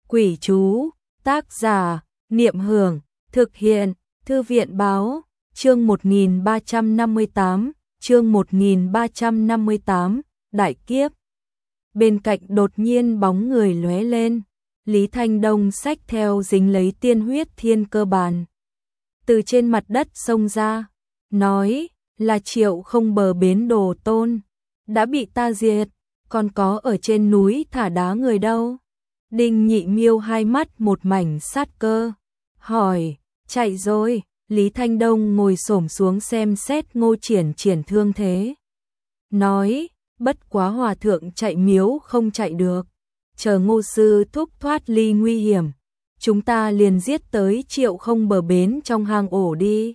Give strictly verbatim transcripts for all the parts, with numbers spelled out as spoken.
Quỷ chú, tác giả, Niệm Hưởng, thực hiện, Thư viện báo, chương một nghìn ba trăm năm mươi tám, chương một nghìn ba trăm năm mươi tám, đại kiếp. Bên cạnh đột nhiên bóng người lóe lên, Lý Thanh Đông xách theo dính lấy tiên huyết thiên cơ bàn. Từ trên mặt đất xông ra, nói là Triệu Không Bờ Bến Đồ Tôn, đã bị ta diệt, còn có ở trên núi thả đá người đâu. Đinh Nhị Miêu hai mắt một mảnh sát cơ, hỏi, chạy rồi. Lý Thanh Đông ngồi xổm xuống xem xét Ngô Triển Triển thương thế. Nói, bất quá hòa thượng chạy miếu không chạy được, chờ Ngô sư thúc thoát ly nguy hiểm, chúng ta liền giết tới Triệu Không Bờ Bến trong hang ổ đi.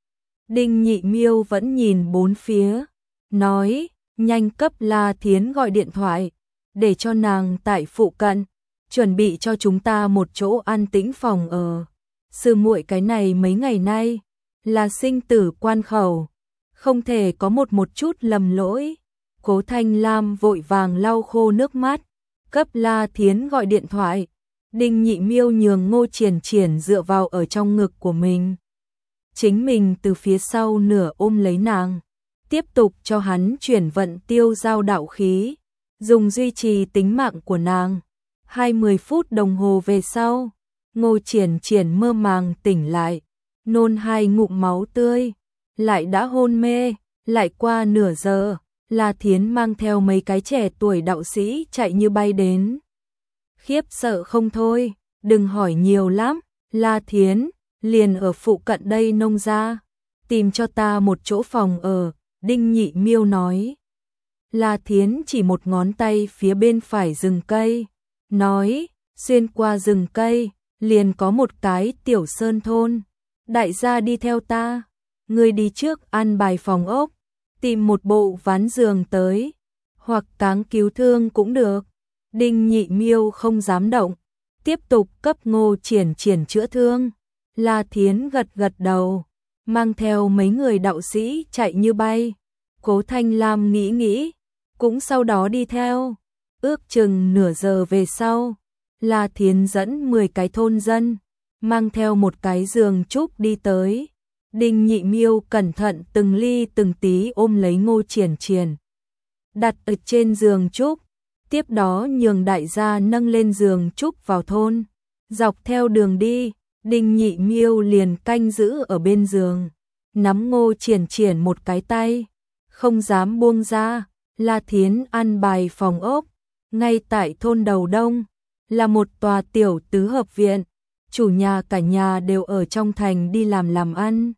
Đinh Nhị Miêu vẫn nhìn bốn phía, nói, nhanh cấp La Thiến gọi điện thoại, để cho nàng tại phụ cận, chuẩn bị cho chúng ta một chỗ an tĩnh phòng ở. Sư muội cái này mấy ngày nay là sinh tử quan khẩu, không thể có một một chút lầm lỗi. Cố Thanh Lam vội vàng lau khô nước mắt, cấp La Thiến gọi điện thoại. Đinh Nhị Miêu nhường Ngô Triển Triển dựa vào ở trong ngực của mình, chính mình từ phía sau nửa ôm lấy nàng, tiếp tục cho hắn chuyển vận tiêu giao đạo khí, dùng duy trì tính mạng của nàng. Hai mươi phút đồng hồ về sau, Ngô Triển Triển mơ màng tỉnh lại, nôn hai ngụm máu tươi, lại đã hôn mê. Lại qua nửa giờ, La Thiến mang theo mấy cái trẻ tuổi đạo sĩ chạy như bay đến. Khiếp sợ không thôi, đừng hỏi nhiều lắm, La Thiến, liền ở phụ cận đây nông ra, tìm cho ta một chỗ phòng ở. Đinh Nhị Miêu nói. La Thiến chỉ một ngón tay phía bên phải rừng cây, nói, xuyên qua rừng cây, liền có một cái tiểu sơn thôn, đại gia đi theo ta, người đi trước an bài phòng ốc, tìm một bộ ván giường tới, hoặc cáng cứu thương cũng được. Đinh Nhị Miêu không dám động, tiếp tục cấp Ngô Triển Triển chữa thương. La Thiến gật gật đầu, mang theo mấy người đạo sĩ chạy như bay. Cố Thanh Lam nghĩ nghĩ, cũng sau đó đi theo. Ước chừng nửa giờ về sau, La Thiến dẫn mười cái thôn dân, mang theo một cái giường trúc đi tới. Đinh Nhị Miêu cẩn thận từng ly từng tí ôm lấy Ngô Triển Triển, đặt ở trên giường trúc, tiếp đó nhường đại gia nâng lên giường trúc vào thôn. Dọc theo đường đi, Đinh Nhị Miêu liền canh giữ ở bên giường, nắm Ngô Triển Triển một cái tay, không dám buông ra. La Thiến an bài phòng ốc, ngay tại thôn Đầu Đông, là một tòa tiểu tứ hợp viện, chủ nhà cả nhà đều ở trong thành đi làm làm ăn.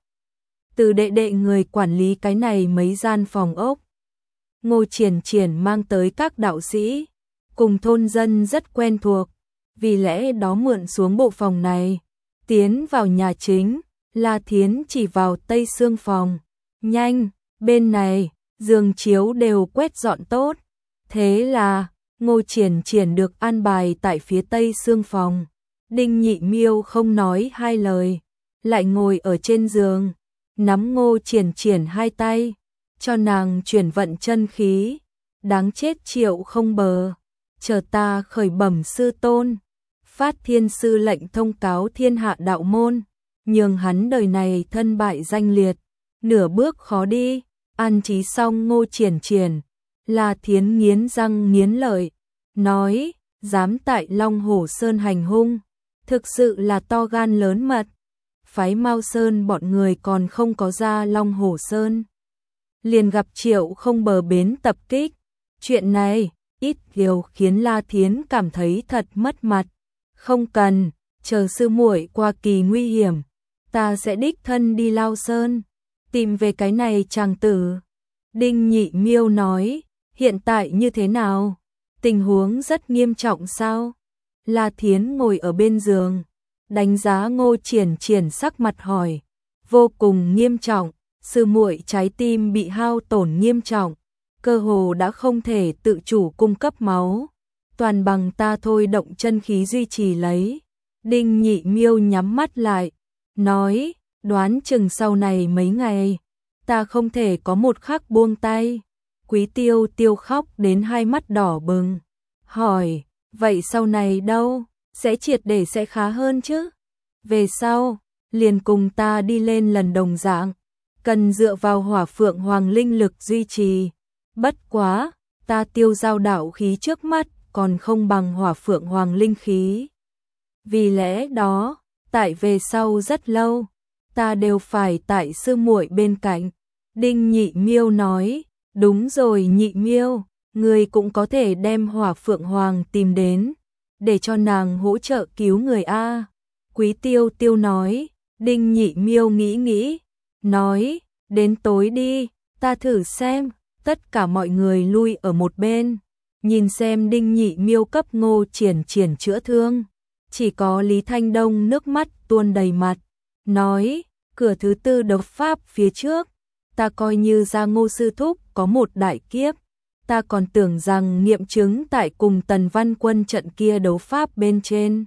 Từ đệ đệ người quản lý cái này mấy gian phòng ốc. Ngô Triển Triển mang tới các đạo sĩ, cùng thôn dân rất quen thuộc, vì lẽ đó mượn xuống bộ phòng này. Tiến vào nhà chính, La Thiến chỉ vào tây xương phòng, nhanh, bên này, giường chiếu đều quét dọn tốt. Thế là, Ngô Triển Triển được an bài tại phía tây xương phòng. Đinh Nhị Miêu không nói hai lời, lại ngồi ở trên giường, nắm Ngô Triển Triển hai tay, cho nàng chuyển vận chân khí. Đáng chết Triệu Không Bờ, chờ ta khởi bẩm sư tôn, phát thiên sư lệnh thông cáo thiên hạ đạo môn, nhường hắn đời này thân bại danh liệt, nửa bước khó đi. An trí xong Ngô Triển Triển, La Thiến nghiến răng nghiến lợi, nói, dám tại Long Hổ Sơn hành hung, thực sự là to gan lớn mật. Phái Mao Sơn bọn người còn không có ra Long Hổ Sơn, liền gặp Triệu Không Bờ Bến tập kích. Chuyện này, ít nhiều khiến La Thiến cảm thấy thật mất mặt. Không cần, chờ sư muội qua kỳ nguy hiểm, ta sẽ đích thân đi Lao Sơn, tìm về cái này chàng tử. Đinh Nhị Miêu nói, hiện tại như thế nào? Tình huống rất nghiêm trọng sao? La Thiến ngồi ở bên giường, đánh giá Ngô Triển Triển sắc mặt hỏi, vô cùng nghiêm trọng, sư muội trái tim bị hao tổn nghiêm trọng, cơ hồ đã không thể tự chủ cung cấp máu, toàn bằng ta thôi động chân khí duy trì lấy. Đinh Nhị Miêu nhắm mắt lại, nói, đoán chừng sau này mấy ngày, ta không thể có một khắc buông tay. Quý Tiêu Tiêu khóc đến hai mắt đỏ bừng, hỏi, vậy sau này đâu? sẽ triệt để sẽ khá hơn chứ. Về sau, liền cùng ta đi lên lần đồng dạng, cần dựa vào hỏa phượng hoàng linh lực duy trì. Bất quá, ta tiêu giao đạo khí trước mắt còn không bằng hỏa phượng hoàng linh khí. Vì lẽ đó, tại về sau rất lâu, ta đều phải tại sư muội bên cạnh. Đinh Nhị Miêu nói, đúng rồi Nhị Miêu, người cũng có thể đem hỏa phượng hoàng tìm đến, để cho nàng hỗ trợ cứu người A. Quý Tiêu Tiêu nói, Đinh Nhị Miêu nghĩ nghĩ, nói, đến tối đi, ta thử xem. Tất cả mọi người lui ở một bên, nhìn xem Đinh Nhị Miêu cấp Ngô Triển Triển chữa thương. Chỉ có Lý Thanh Đông nước mắt tuôn đầy mặt, nói, cửa thứ tư đấu pháp phía trước, ta coi như ra Ngô sư thúc có một đại kiếp, ta còn tưởng rằng nghiệm chứng tại cùng Tần Văn Quân trận kia đấu pháp bên trên.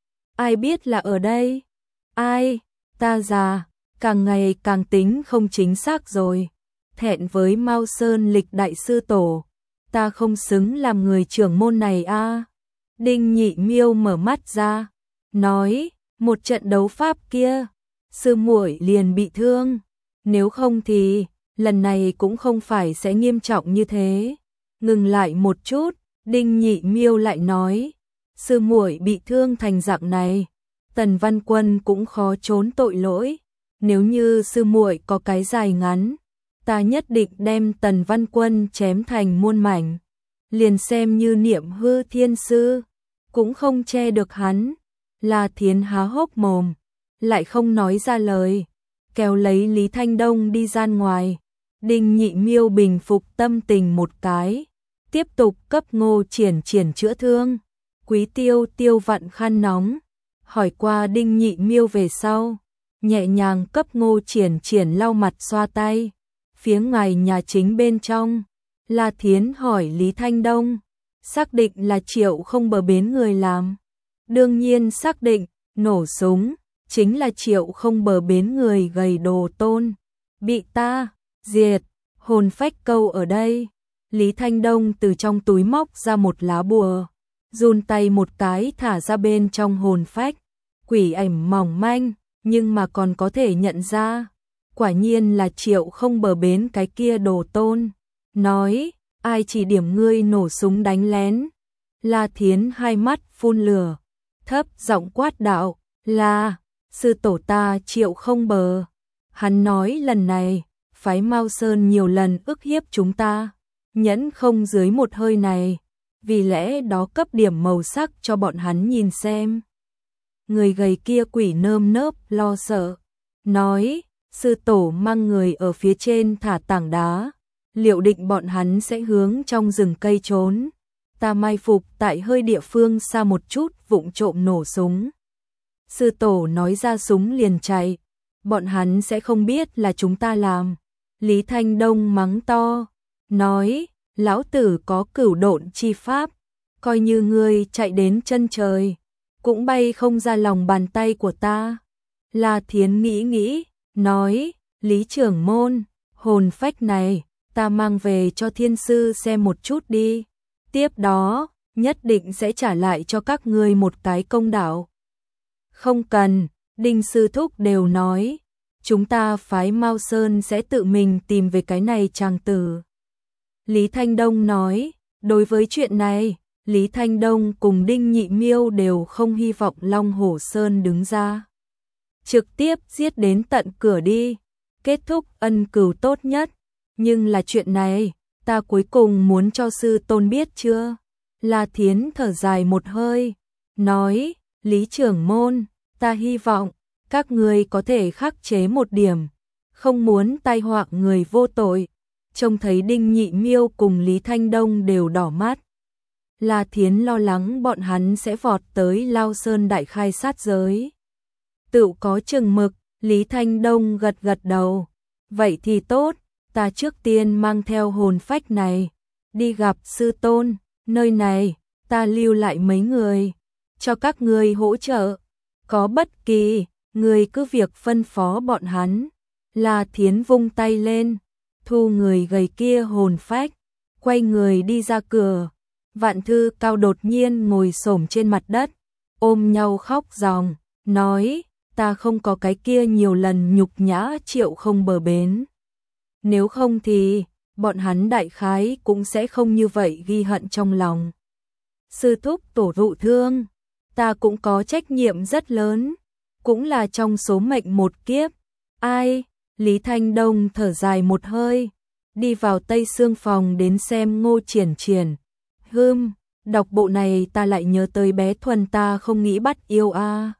Ai biết là ở đây? Ai? Ta già, càng ngày càng tính không chính xác rồi. Thẹn với Mao Sơn Lịch đại sư tổ, ta không xứng làm người trưởng môn này a. À. Đinh Nhị Miêu mở mắt ra, nói, một trận đấu pháp kia, sư muội liền bị thương, nếu không thì lần này cũng không phải sẽ nghiêm trọng như thế. Ngừng lại một chút, Đinh Nhị Miêu lại nói, sư muội bị thương thành dạng này, Tần Văn Quân cũng khó trốn tội lỗi, nếu như sư muội có cái dài ngắn, ta nhất định đem Tần Văn Quân chém thành muôn mảnh, liền xem như Niệm Hư Thiên sư, cũng không che được hắn. La Thiến há hốc mồm, lại không nói ra lời, kéo lấy Lý Thanh Đông đi ra ngoài. Đinh Nhị Miêu bình phục tâm tình một cái, tiếp tục cấp Ngô Triển Triển chữa thương. Quý Tiêu Tiêu vặn khăn nóng, hỏi qua Đinh Nhị Miêu về sau, nhẹ nhàng cấp Ngô Triển Triển lau mặt xoa tay. Phía ngoài nhà chính bên trong, La Thiến hỏi Lý Thanh Đông, xác định là Triệu Không Bờ Bến người làm. Đương nhiên xác định, nổ súng, chính là Triệu Không Bờ Bến người gầy đồ tôn. Bị ta, diệt, hồn phách câu ở đây. Lý Thanh Đông từ trong túi móc ra một lá bùa, run tay một cái thả ra bên trong hồn phách. Quỷ ảnh mỏng manh, nhưng mà còn có thể nhận ra. Quả nhiên là Triệu Không Bờ Bến cái kia đồ tôn. Nói, ai chỉ điểm ngươi nổ súng đánh lén. La Thiến hai mắt phun lửa, thấp giọng quát đạo, là, sư tổ ta Triệu Không Bờ. Hắn nói lần này, phái Mao Sơn nhiều lần ức hiếp chúng ta, nhẫn không dưới một hơi này, vì lẽ đó cấp điểm màu sắc cho bọn hắn nhìn xem. Người gầy kia quỷ nơm nớp lo sợ, nói, sư tổ mang người ở phía trên thả tảng đá, liệu định bọn hắn sẽ hướng trong rừng cây trốn. Ta mai phục tại hơi địa phương xa một chút vụng trộm nổ súng. Sư tổ nói ra súng liền chạy, bọn hắn sẽ không biết là chúng ta làm. Lý Thanh Đông mắng to, nói, lão tử có cửu độn chi pháp, coi như ngươi chạy đến chân trời, cũng bay không ra lòng bàn tay của ta. La Thiến nghĩ nghĩ, nói, Lý trưởng môn, hồn phách này, ta mang về cho thiên sư xem một chút đi. Tiếp đó, nhất định sẽ trả lại cho các ngươi một cái công đạo. Không cần, Đinh sư thúc đều nói, chúng ta phái Mao Sơn sẽ tự mình tìm về cái này chàng tử. Lý Thanh Đông nói, đối với chuyện này, Lý Thanh Đông cùng Đinh Nhị Miêu đều không hy vọng Long Hổ Sơn đứng ra. Trực tiếp giết đến tận cửa đi, kết thúc ân cừu tốt nhất. Nhưng là chuyện này, ta cuối cùng muốn cho sư tôn biết chưa? La Thiến thở dài một hơi, nói, Lý trưởng môn, ta hy vọng các người có thể khắc chế một điểm, không muốn tai họa người vô tội. Trông thấy Đinh Nhị Miêu cùng Lý Thanh Đông đều đỏ mắt. La Thiến lo lắng bọn hắn sẽ vọt tới Lao Sơn đại khai sát giới. Tự có chừng mực, Lý Thanh Đông gật gật đầu. Vậy thì tốt, ta trước tiên mang theo hồn phách này, đi gặp sư tôn, nơi này, ta lưu lại mấy người, cho các người hỗ trợ. Có bất kỳ, người cứ việc phân phó bọn hắn. La Thiến vung tay lên, thu người gầy kia hồn phách, quay người đi ra cửa. Vạn Thư Cao đột nhiên ngồi xổm trên mặt đất, ôm nhau khóc ròng, nói, ta không có cái kia nhiều lần nhục nhã Triệu Không bờ bến. Nếu không thì, bọn hắn đại khái cũng sẽ không như vậy ghi hận trong lòng. Sư thúc tổ thụ thương, ta cũng có trách nhiệm rất lớn, cũng là trong số mệnh một kiếp. Ai? Lý Thanh Đông thở dài một hơi, đi vào Tây Sương phòng đến xem Ngô Triển Triển. Hừm, đọc bộ này ta lại nhớ tới bé Thuần ta không nghĩ bắt yêu a.